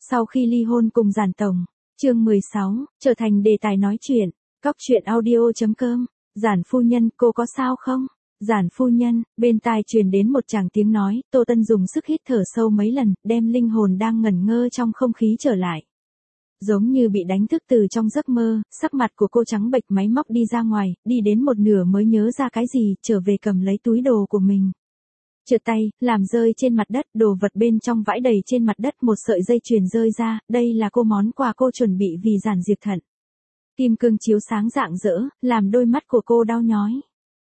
Sau khi ly hôn cùng Giản Tổng. Chương 16, trở thành đề tài nói chuyện. Cóc truyện audio.com. Giản phu nhân, cô có sao không? Giản phu nhân, bên tai truyền đến một tràng tiếng nói, Tô Tân dùng sức hít thở sâu mấy lần, đem linh hồn đang ngẩn ngơ trong không khí trở lại. Giống như bị đánh thức từ trong giấc mơ, sắc mặt của cô trắng bệch, máy móc đi ra ngoài, đi đến một nửa mới nhớ ra cái gì, trở về cầm lấy túi đồ của mình. Trượt tay, làm rơi trên mặt đất, đồ vật bên trong vãi đầy trên mặt đất, một sợi dây chuyền rơi ra, đây là món quà cô chuẩn bị vì Giản Diệp Thận. Kim cương chiếu sáng rạng rỡ, làm đôi mắt của cô đau nhói.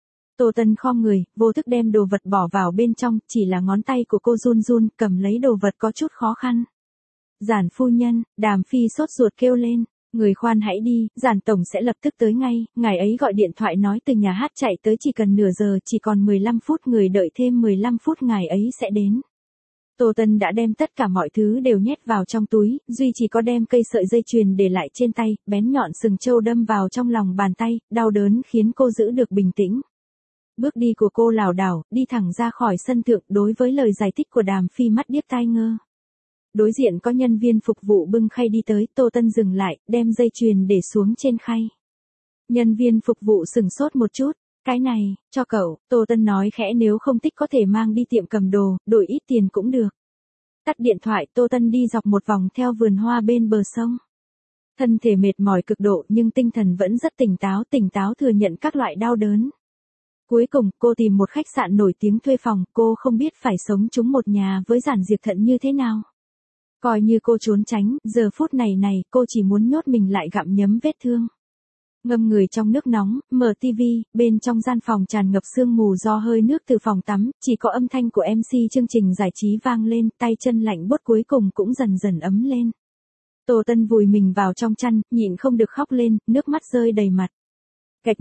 Tô Tân khom người, vô thức đem đồ vật bỏ vào bên trong, chỉ là ngón tay của cô run run, cầm lấy đồ vật có chút khó khăn. Giản phu nhân, Đàm Phi sốt ruột kêu lên, người khoan hãy đi, Giản Tổng sẽ lập tức tới ngay, ngài ấy gọi điện thoại nói từ nhà hát chạy tới chỉ cần nửa giờ, chỉ còn 15 phút, người đợi thêm 15 phút ngài ấy sẽ đến. Tô Tân đã đem tất cả mọi thứ đều nhét vào trong túi, duy chỉ có đem cây sợi dây chuyền để lại trên tay, bén nhọn sừng trâu đâm vào trong lòng bàn tay, đau đớn khiến cô giữ được bình tĩnh. Bước đi của cô lảo đảo, đi thẳng ra khỏi sân thượng, đối với lời giải thích của Đàm Phi mắt điếc tai ngơ. Đối diện có nhân viên phục vụ bưng khay đi tới, Tô Tân dừng lại, đem dây chuyền để xuống trên khay. Nhân viên phục vụ sửng sốt một chút, cái này, cho cậu, Tô Tân nói khẽ, nếu không thích có thể mang đi tiệm cầm đồ, đổi ít tiền cũng được. Tắt điện thoại, Tô Tân đi dọc một vòng theo vườn hoa bên bờ sông. Thân thể mệt mỏi cực độ nhưng tinh thần vẫn rất tỉnh táo thừa nhận các loại đau đớn. Cuối cùng, cô tìm một khách sạn nổi tiếng thuê phòng, cô không biết phải sống chung một nhà với Giản Diệp Thận như thế nào. Coi như cô trốn tránh, giờ phút này cô chỉ muốn nhốt mình lại gặm nhấm vết thương. Ngâm người trong nước nóng, mở tivi, bên trong gian phòng tràn ngập sương mù do hơi nước từ phòng tắm, chỉ có âm thanh của MC chương trình giải trí vang lên, tay chân lạnh buốt cuối cùng cũng dần dần ấm lên. Tô Tân vùi mình vào trong chăn, nhịn không được khóc lên, nước mắt rơi đầy mặt. Gạch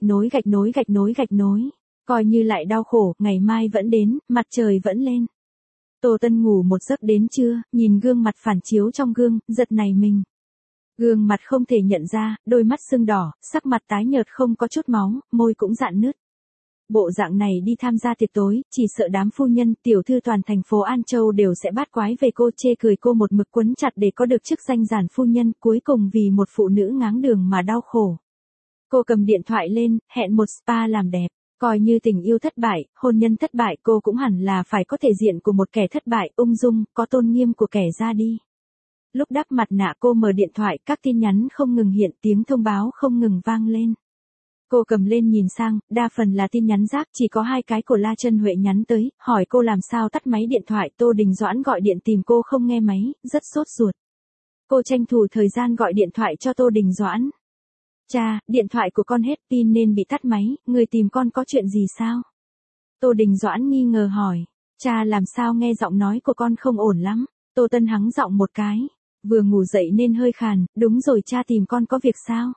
nối, coi như lại đau khổ, ngày mai vẫn đến, mặt trời vẫn lên. Tô Tân ngủ một giấc đến trưa, nhìn gương mặt phản chiếu trong gương, giật nảy mình. Gương mặt không thể nhận ra, đôi mắt sưng đỏ, sắc mặt tái nhợt không có chút máu, môi cũng rạn nứt. Bộ dạng này đi tham gia tiệc tối, chỉ sợ đám phu nhân, tiểu thư toàn thành phố An Châu đều sẽ bát quái về cô, chê cười cô một mực quấn chặt để có được chức danh Giản phu nhân, cuối cùng vì một phụ nữ ngáng đường mà đau khổ. Cô cầm điện thoại lên, hẹn một spa làm đẹp. Coi như tình yêu thất bại, hôn nhân thất bại, cô cũng hẳn là phải có thể diện của một kẻ thất bại, ung dung, có tôn nghiêm của kẻ ra đi. Lúc đắp mặt nạ cô mở điện thoại, các tin nhắn không ngừng hiện, tiếng thông báo không ngừng vang lên. Cô cầm lên nhìn sang, đa phần là tin nhắn rác, chỉ có 2 cái của La Chân Huệ nhắn tới, hỏi cô làm sao tắt máy điện thoại, Tô Đình Doãn gọi điện tìm cô không nghe máy, rất sốt ruột. Cô tranh thủ thời gian gọi điện thoại cho Tô Đình Doãn. Cha, điện thoại của con hết pin nên bị tắt máy, người tìm con có chuyện gì sao? Tô Đình Doãn nghi ngờ hỏi. Cha làm sao nghe giọng nói của con không ổn lắm. Tô Tân hắng giọng một cái. Vừa ngủ dậy nên hơi khàn, đúng rồi, cha tìm con có việc sao?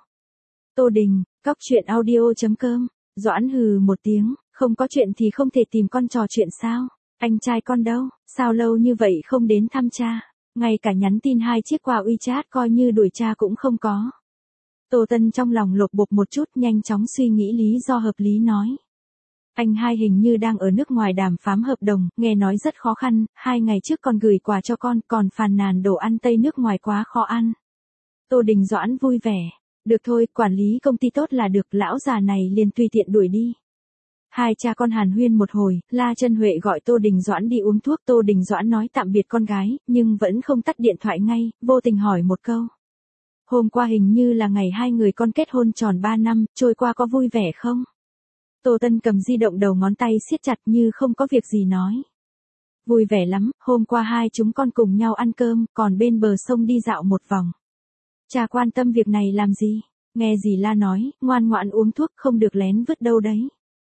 Tô Đình, cóc truyện audio.com. Doãn hừ một tiếng, không có chuyện thì không thể tìm con trò chuyện sao? Anh trai con đâu, sao lâu như vậy không đến thăm cha? Ngay cả nhắn tin 2 chiếc qua WeChat coi như đuổi cha cũng không có. Tô Tân trong lòng lột bột một chút, nhanh chóng suy nghĩ lý do hợp lý nói. Anh hai hình như đang ở nước ngoài đàm phán hợp đồng, nghe nói rất khó khăn, 2 ngày trước còn gửi quà cho con, còn phàn nàn đồ ăn Tây nước ngoài quá khó ăn. Tô Đình Doãn vui vẻ. Được thôi, quản lý công ty tốt là được, lão già này liền tùy tiện đuổi đi. 2 cha con hàn huyên một hồi, La Chân Huệ gọi Tô Đình Doãn đi uống thuốc, Tô Đình Doãn nói tạm biệt con gái, nhưng vẫn không tắt điện thoại ngay, vô tình hỏi một câu. Hôm qua hình như là ngày 2 người con kết hôn tròn 3 năm, trôi qua có vui vẻ không? Tô Tân cầm di động, đầu ngón tay siết chặt như không có việc gì nói. Vui vẻ lắm, hôm qua 2 chúng con cùng nhau ăn cơm, còn bên bờ sông đi dạo một vòng. Cha quan tâm việc này làm gì? Nghe dì La nói, ngoan ngoãn uống thuốc, không được lén vứt đâu đấy.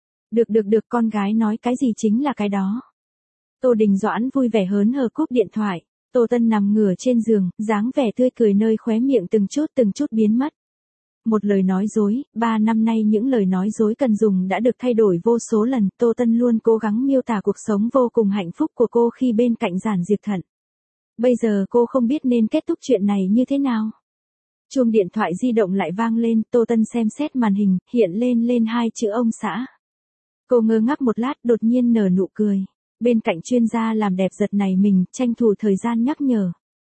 Được, con gái nói cái gì chính là cái đó. Tô Đình Doãn vui vẻ hớn hở cúp điện thoại. Tô Tân nằm ngửa trên giường, dáng vẻ tươi cười nơi khóe miệng từng chút biến mất. Một lời nói dối, 3 năm nay những lời nói dối cần dùng đã được thay đổi vô số lần, Tô Tân luôn cố gắng miêu tả cuộc sống vô cùng hạnh phúc của cô khi bên cạnh Giản Diệp Thận. Bây giờ cô không biết nên kết thúc chuyện này như thế nào. Chuông điện thoại di động lại vang lên, Tô Tân xem xét màn hình, hiện lên 2 chữ ông xã. Cô ngơ ngác một lát, đột nhiên nở nụ cười. Bên cạnh chuyên gia làm đẹp giật nảy mình, tranh thủ thời gian nhắc nhở.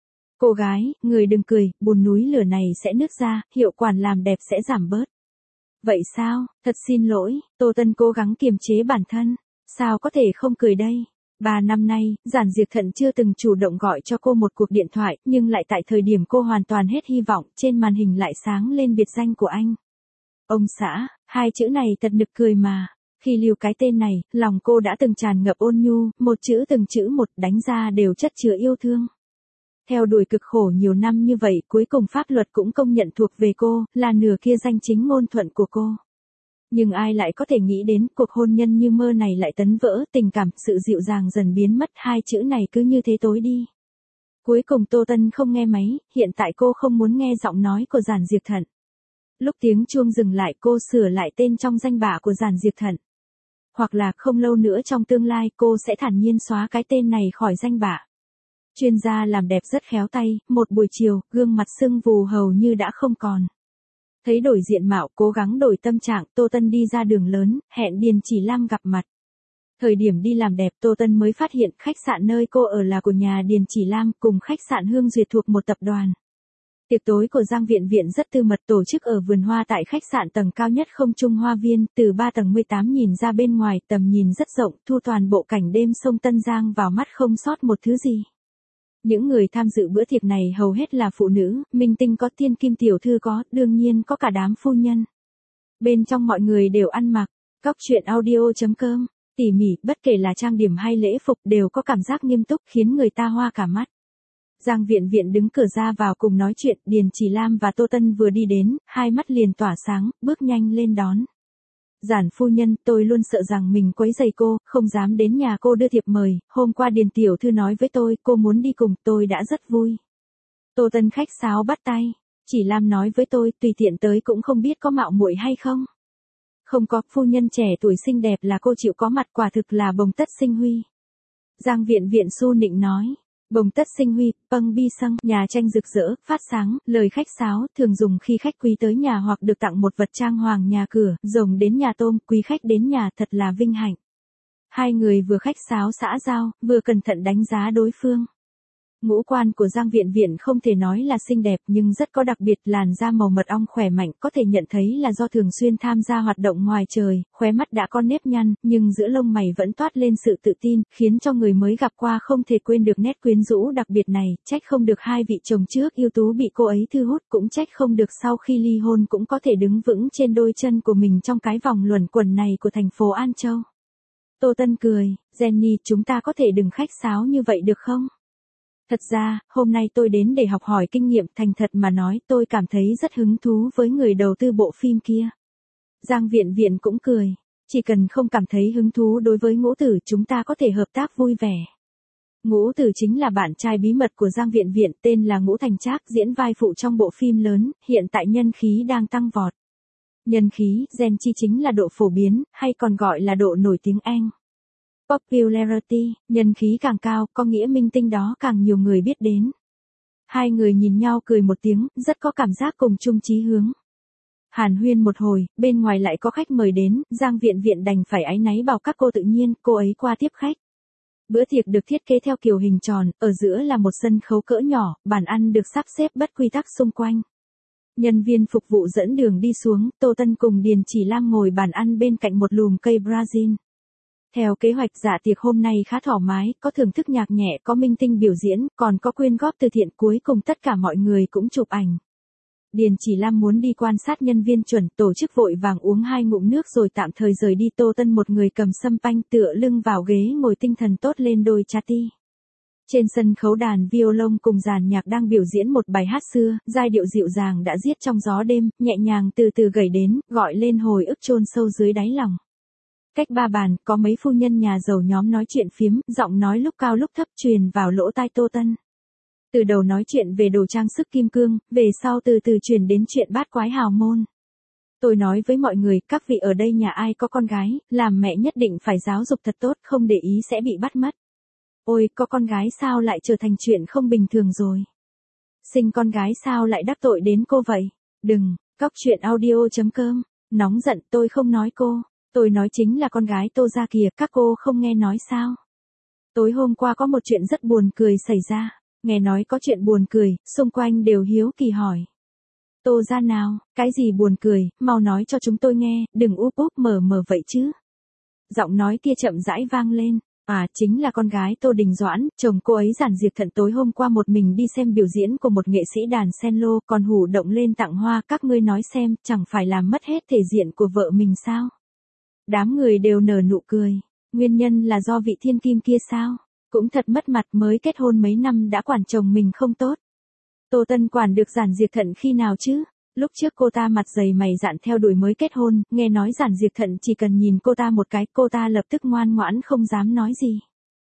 Cô gái, người đừng cười, bùn núi lửa này sẽ nứt ra, hiệu quả làm đẹp sẽ giảm bớt. Vậy sao, thật xin lỗi, Tô Tân cố gắng kiềm chế bản thân. Sao có thể không cười đây? 3 năm nay, Giản Diệp Thận chưa từng chủ động gọi cho cô một cuộc điện thoại, nhưng lại tại thời điểm cô hoàn toàn hết hy vọng, trên màn hình lại sáng lên biệt danh của anh. Ông xã, hai chữ này thật nực cười mà. Khi lưu cái tên này, lòng cô đã từng tràn ngập ôn nhu, một chữ từng chữ một đánh ra đều chất chứa yêu thương. Theo đuổi cực khổ nhiều năm như vậy, cuối cùng pháp luật cũng công nhận thuộc về cô, là nửa kia danh chính ngôn thuận của cô. Nhưng ai lại có thể nghĩ đến cuộc hôn nhân như mơ này lại tấn vỡ, tình cảm, sự dịu dàng dần biến mất, hai chữ này cứ như thế tối đi. Cuối cùng Tô Tân không nghe máy, hiện tại cô không muốn nghe giọng nói của Giản Diệp Thận. Lúc tiếng chuông dừng lại cô sửa lại tên trong danh bạ của Giản Diệp Thận. Hoặc là không lâu nữa trong tương lai cô sẽ thản nhiên xóa cái tên này khỏi danh bạ. Chuyên gia làm đẹp rất khéo tay, một buổi chiều, gương mặt sưng vù hầu như đã không còn. Thấy đổi diện mạo, cố gắng đổi tâm trạng, Tô Tân đi ra đường lớn, hẹn Điền Chỉ Lam gặp mặt. Thời điểm đi làm đẹp, Tô Tân mới phát hiện khách sạn nơi cô ở là của nhà Điền Chỉ Lam, cùng khách sạn Hương Duyệt thuộc một tập đoàn. Tiệc tối của Giang Viện Viện rất tư mật, tổ chức ở vườn hoa tại khách sạn tầng cao nhất Không Trung Hoa Viên, từ 3 tầng 18 nhìn ra bên ngoài, tầm nhìn rất rộng, thu toàn bộ cảnh đêm sông Tân Giang vào mắt không sót một thứ gì. Những người tham dự bữa tiệc này hầu hết là phụ nữ, minh tinh có, thiên kim tiểu thư có, đương nhiên có cả đám phu nhân. Bên trong mọi người đều ăn mặc, Cóc Truyện Audio.com, tỉ mỉ, bất kể là trang điểm hay lễ phục đều có cảm giác nghiêm túc khiến người ta hoa cả mắt. Giang Viện Viện đứng cửa ra vào cùng nói chuyện, Điền Chỉ Lam và Tô Tân vừa đi đến, hai mắt liền tỏa sáng, bước nhanh lên đón. Giản phu nhân, tôi luôn sợ rằng mình quấy rầy cô, không dám đến nhà cô đưa thiệp mời, hôm qua Điền tiểu thư nói với tôi, cô muốn đi cùng, tôi đã rất vui. Tô Tân khách sáo bắt tay, Chỉ Lam nói với tôi, tùy tiện tới cũng không biết có mạo muội hay không. Không có, phu nhân trẻ tuổi xinh đẹp là cô chịu có mặt, quả thực là bồng tất sinh huy. Giang Viện Viện su nịnh nói. Bồng tất sinh huy, pâng bi săng, nhà tranh rực rỡ, phát sáng, lời khách sáo, thường dùng khi khách quý tới nhà hoặc được tặng một vật trang hoàng nhà cửa, rồng đến nhà tôm, quý khách đến nhà, thật là vinh hạnh. Hai người vừa khách sáo xã giao, vừa cẩn thận đánh giá đối phương. Ngũ quan của Giang Viện Viện không thể nói là xinh đẹp nhưng rất có đặc biệt, làn da màu mật ong khỏe mạnh, có thể nhận thấy là do thường xuyên tham gia hoạt động ngoài trời, khóe mắt đã có nếp nhăn, nhưng giữa lông mày vẫn toát lên sự tự tin, khiến cho người mới gặp qua không thể quên được nét quyến rũ đặc biệt này, trách không được hai vị chồng trước ưu tú bị cô ấy thu hút, cũng trách không được sau khi ly hôn cũng có thể đứng vững trên đôi chân của mình trong cái vòng luẩn quẩn này của thành phố An Châu. Tô Tân cười, Jenny, chúng ta có thể đừng khách sáo như vậy được không? Thật ra, hôm nay tôi đến để học hỏi kinh nghiệm, thành thật mà nói, tôi cảm thấy rất hứng thú với người đầu tư bộ phim kia. Giang Viện Viện cũng cười, chỉ cần không cảm thấy hứng thú đối với Ngũ Tử, chúng ta có thể hợp tác vui vẻ. Ngũ Tử chính là bạn trai bí mật của Giang Viện Viện, tên là Ngũ Thành Trác, diễn vai phụ trong bộ phim lớn, hiện tại nhân khí đang tăng vọt. Nhân khí, gen chi chính là độ phổ biến, hay còn gọi là độ nổi tiếng Anh. Popularity, nhân khí càng cao, có nghĩa minh tinh đó càng nhiều người biết đến. Hai người nhìn nhau cười một tiếng, rất có cảm giác cùng chung chí hướng. Hàn huyên một hồi, bên ngoài lại có khách mời đến, Giang Viện Viện đành phải áy náy bảo các cô tự nhiên, cô ấy qua tiếp khách. Bữa tiệc được thiết kế theo kiểu hình tròn, ở giữa là một sân khấu cỡ nhỏ, bàn ăn được sắp xếp bất quy tắc xung quanh. Nhân viên phục vụ dẫn đường đi xuống, Tô Tân cùng Điền Chỉ Lam ngồi bàn ăn bên cạnh một lùm cây Brazil. Theo kế hoạch dạ tiệc hôm nay khá thoải mái, có thưởng thức nhạc nhẹ, có minh tinh biểu diễn, còn có quyên góp từ thiện, cuối cùng tất cả mọi người cũng chụp ảnh. Điền Chỉ Lam muốn đi quan sát nhân viên chuẩn, tổ chức vội vàng uống 2 ngụm nước rồi tạm thời rời đi. Tô Tân một người cầm sâm panh tựa lưng vào ghế ngồi tinh thần tốt lên đôi cha ti. Trên sân khấu đàn violon cùng dàn nhạc đang biểu diễn một bài hát xưa, giai điệu dịu dàng đã giết trong gió đêm, nhẹ nhàng từ từ gảy đến, gọi lên hồi ức chôn sâu dưới đáy lòng. Cách 3 bàn, có mấy phu nhân nhà giàu nhóm nói chuyện phiếm, giọng nói lúc cao lúc thấp truyền vào lỗ tai Tô Tân. Từ đầu nói chuyện về đồ trang sức kim cương, về sau từ từ truyền đến chuyện bát quái hào môn. Tôi nói với mọi người, các vị ở đây nhà ai có con gái, làm mẹ nhất định phải giáo dục thật tốt, không để ý sẽ bị bắt mất. Ôi, có con gái sao lại trở thành chuyện không bình thường rồi. Sinh con gái sao lại đắc tội đến cô vậy? Đừng, Cóc Truyện Audio.com, nóng giận, tôi không nói cô. Tôi nói chính là con gái Tô gia kìa, các cô không nghe nói sao? Tối hôm qua có một chuyện rất buồn cười xảy ra. Nghe nói có chuyện buồn cười, xung quanh đều hiếu kỳ hỏi. Tô ra nào, cái gì buồn cười, mau nói cho chúng tôi nghe, đừng úp úp mở mở vậy chứ. Giọng nói kia chậm rãi vang lên. À, chính là con gái Tô Đình Doãn, chồng cô ấy giản diệt thận tối hôm qua một mình đi xem biểu diễn của một nghệ sĩ đàn cello, còn hủ động lên tặng hoa, các ngươi nói xem, chẳng phải làm mất hết thể diện của vợ mình sao? Đám người đều nở nụ cười, nguyên nhân là do vị thiên kim kia sao? Cũng thật mất mặt, mới kết hôn mấy năm đã quản chồng mình không tốt. Tô Tân quản được giản diệt thận khi nào chứ? Lúc trước cô ta mặt dày mày dạn theo đuổi mới kết hôn, nghe nói giản diệt thận chỉ cần nhìn cô ta một cái, cô ta lập tức ngoan ngoãn không dám nói gì.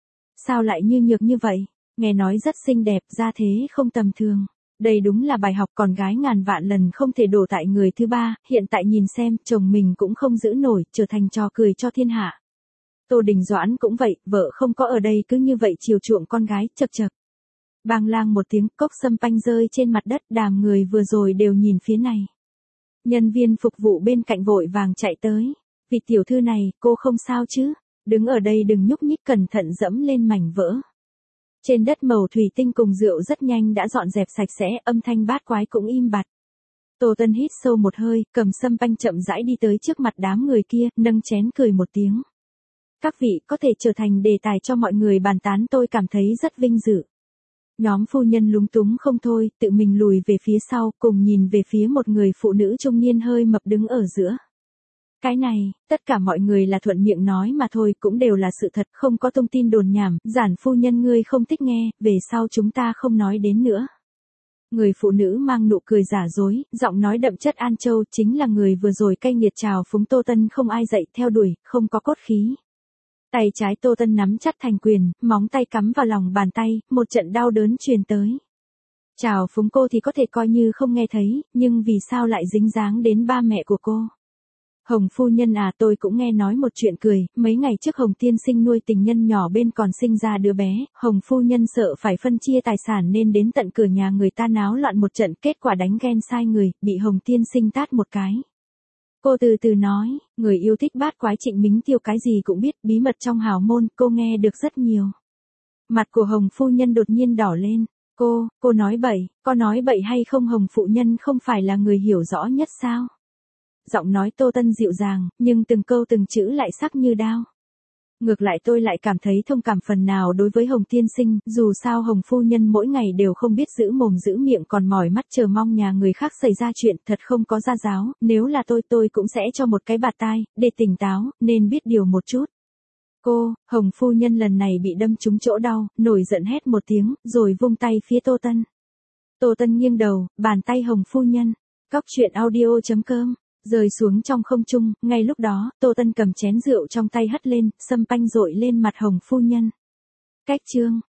Sao lại như nhược như vậy? Nghe nói rất xinh đẹp, ra thế không tầm thường. Đây đúng là bài học, con gái ngàn vạn lần không thể đổ tại người thứ ba, hiện tại nhìn xem, chồng mình cũng không giữ nổi, trở thành trò cười cho thiên hạ. Tô Đình Doãn cũng vậy, vợ không có ở đây cứ như vậy chiều chuộng con gái, chật chật. Bang lang một tiếng, cốc sâm panh rơi trên mặt đất, đám người vừa rồi đều nhìn phía này. Nhân viên phục vụ bên cạnh vội vàng chạy tới. Vị tiểu thư này, cô không sao chứ? Đứng ở đây đừng nhúc nhích, cẩn thận dẫm lên mảnh vỡ. Trên đất màu thủy tinh cùng rượu rất nhanh đã dọn dẹp sạch sẽ, âm thanh bát quái cũng im bặt. Tô Tân hít sâu một hơi, cầm sâm panh chậm rãi đi tới trước mặt đám người kia, nâng chén cười một tiếng. Các vị có thể trở thành đề tài cho mọi người bàn tán, tôi cảm thấy rất vinh dự. Nhóm phu nhân lúng túng không thôi, tự mình lùi về phía sau, cùng nhìn về phía một người phụ nữ trung niên hơi mập đứng ở giữa. Cái này, tất cả mọi người là thuận miệng nói mà thôi, cũng đều là sự thật, không có thông tin đồn nhảm, giản phu nhân ngươi không thích nghe, về sau chúng ta không nói đến nữa. Người phụ nữ mang nụ cười giả dối, giọng nói đậm chất An Châu, chính là người vừa rồi cay nghiệt chào phúng Tô Tân không ai dậy theo đuổi, không có cốt khí. Tay trái Tô Tân nắm chặt thành quyền, móng tay cắm vào lòng bàn tay, một trận đau đớn truyền tới. Chào phúng cô thì có thể coi như không nghe thấy, nhưng vì sao lại dính dáng đến ba mẹ của cô? Hồng phu nhân à, tôi cũng nghe nói một chuyện cười, mấy ngày trước Hồng tiên sinh nuôi tình nhân nhỏ bên còn sinh ra đứa bé, Hồng phu nhân sợ phải phân chia tài sản nên đến tận cửa nhà người ta náo loạn một trận, kết quả đánh ghen sai người, bị Hồng tiên sinh tát một cái. Cô từ từ nói, người yêu thích bát quái Trịnh Mính Tiêu cái gì cũng biết, bí mật trong hào môn, cô nghe được rất nhiều. Mặt của Hồng phu nhân đột nhiên đỏ lên, cô nói bậy, có nói bậy hay không? Hồng phu nhân không phải là người hiểu rõ nhất sao? Giọng nói Tô Tân dịu dàng, nhưng từng câu từng chữ lại sắc như đao. Ngược lại tôi lại cảm thấy thông cảm phần nào đối với Hồng tiên sinh, dù sao Hồng phu nhân mỗi ngày đều không biết giữ mồm giữ miệng còn mỏi mắt chờ mong nhà người khác xảy ra chuyện, thật không có gia giáo, nếu là tôi cũng sẽ cho một cái bạt tai, để tỉnh táo, nên biết điều một chút. Hồng phu nhân lần này bị đâm trúng chỗ đau, nổi giận hét một tiếng, rồi vung tay phía Tô Tân. Tô Tân nghiêng đầu, bàn tay Hồng phu nhân, Cóc truyện audio.com. Rơi xuống trong không trung, ngay lúc đó, Tô Tân cầm chén rượu trong tay hất lên, sâm panh rội lên mặt Hồng phu nhân. Cách chương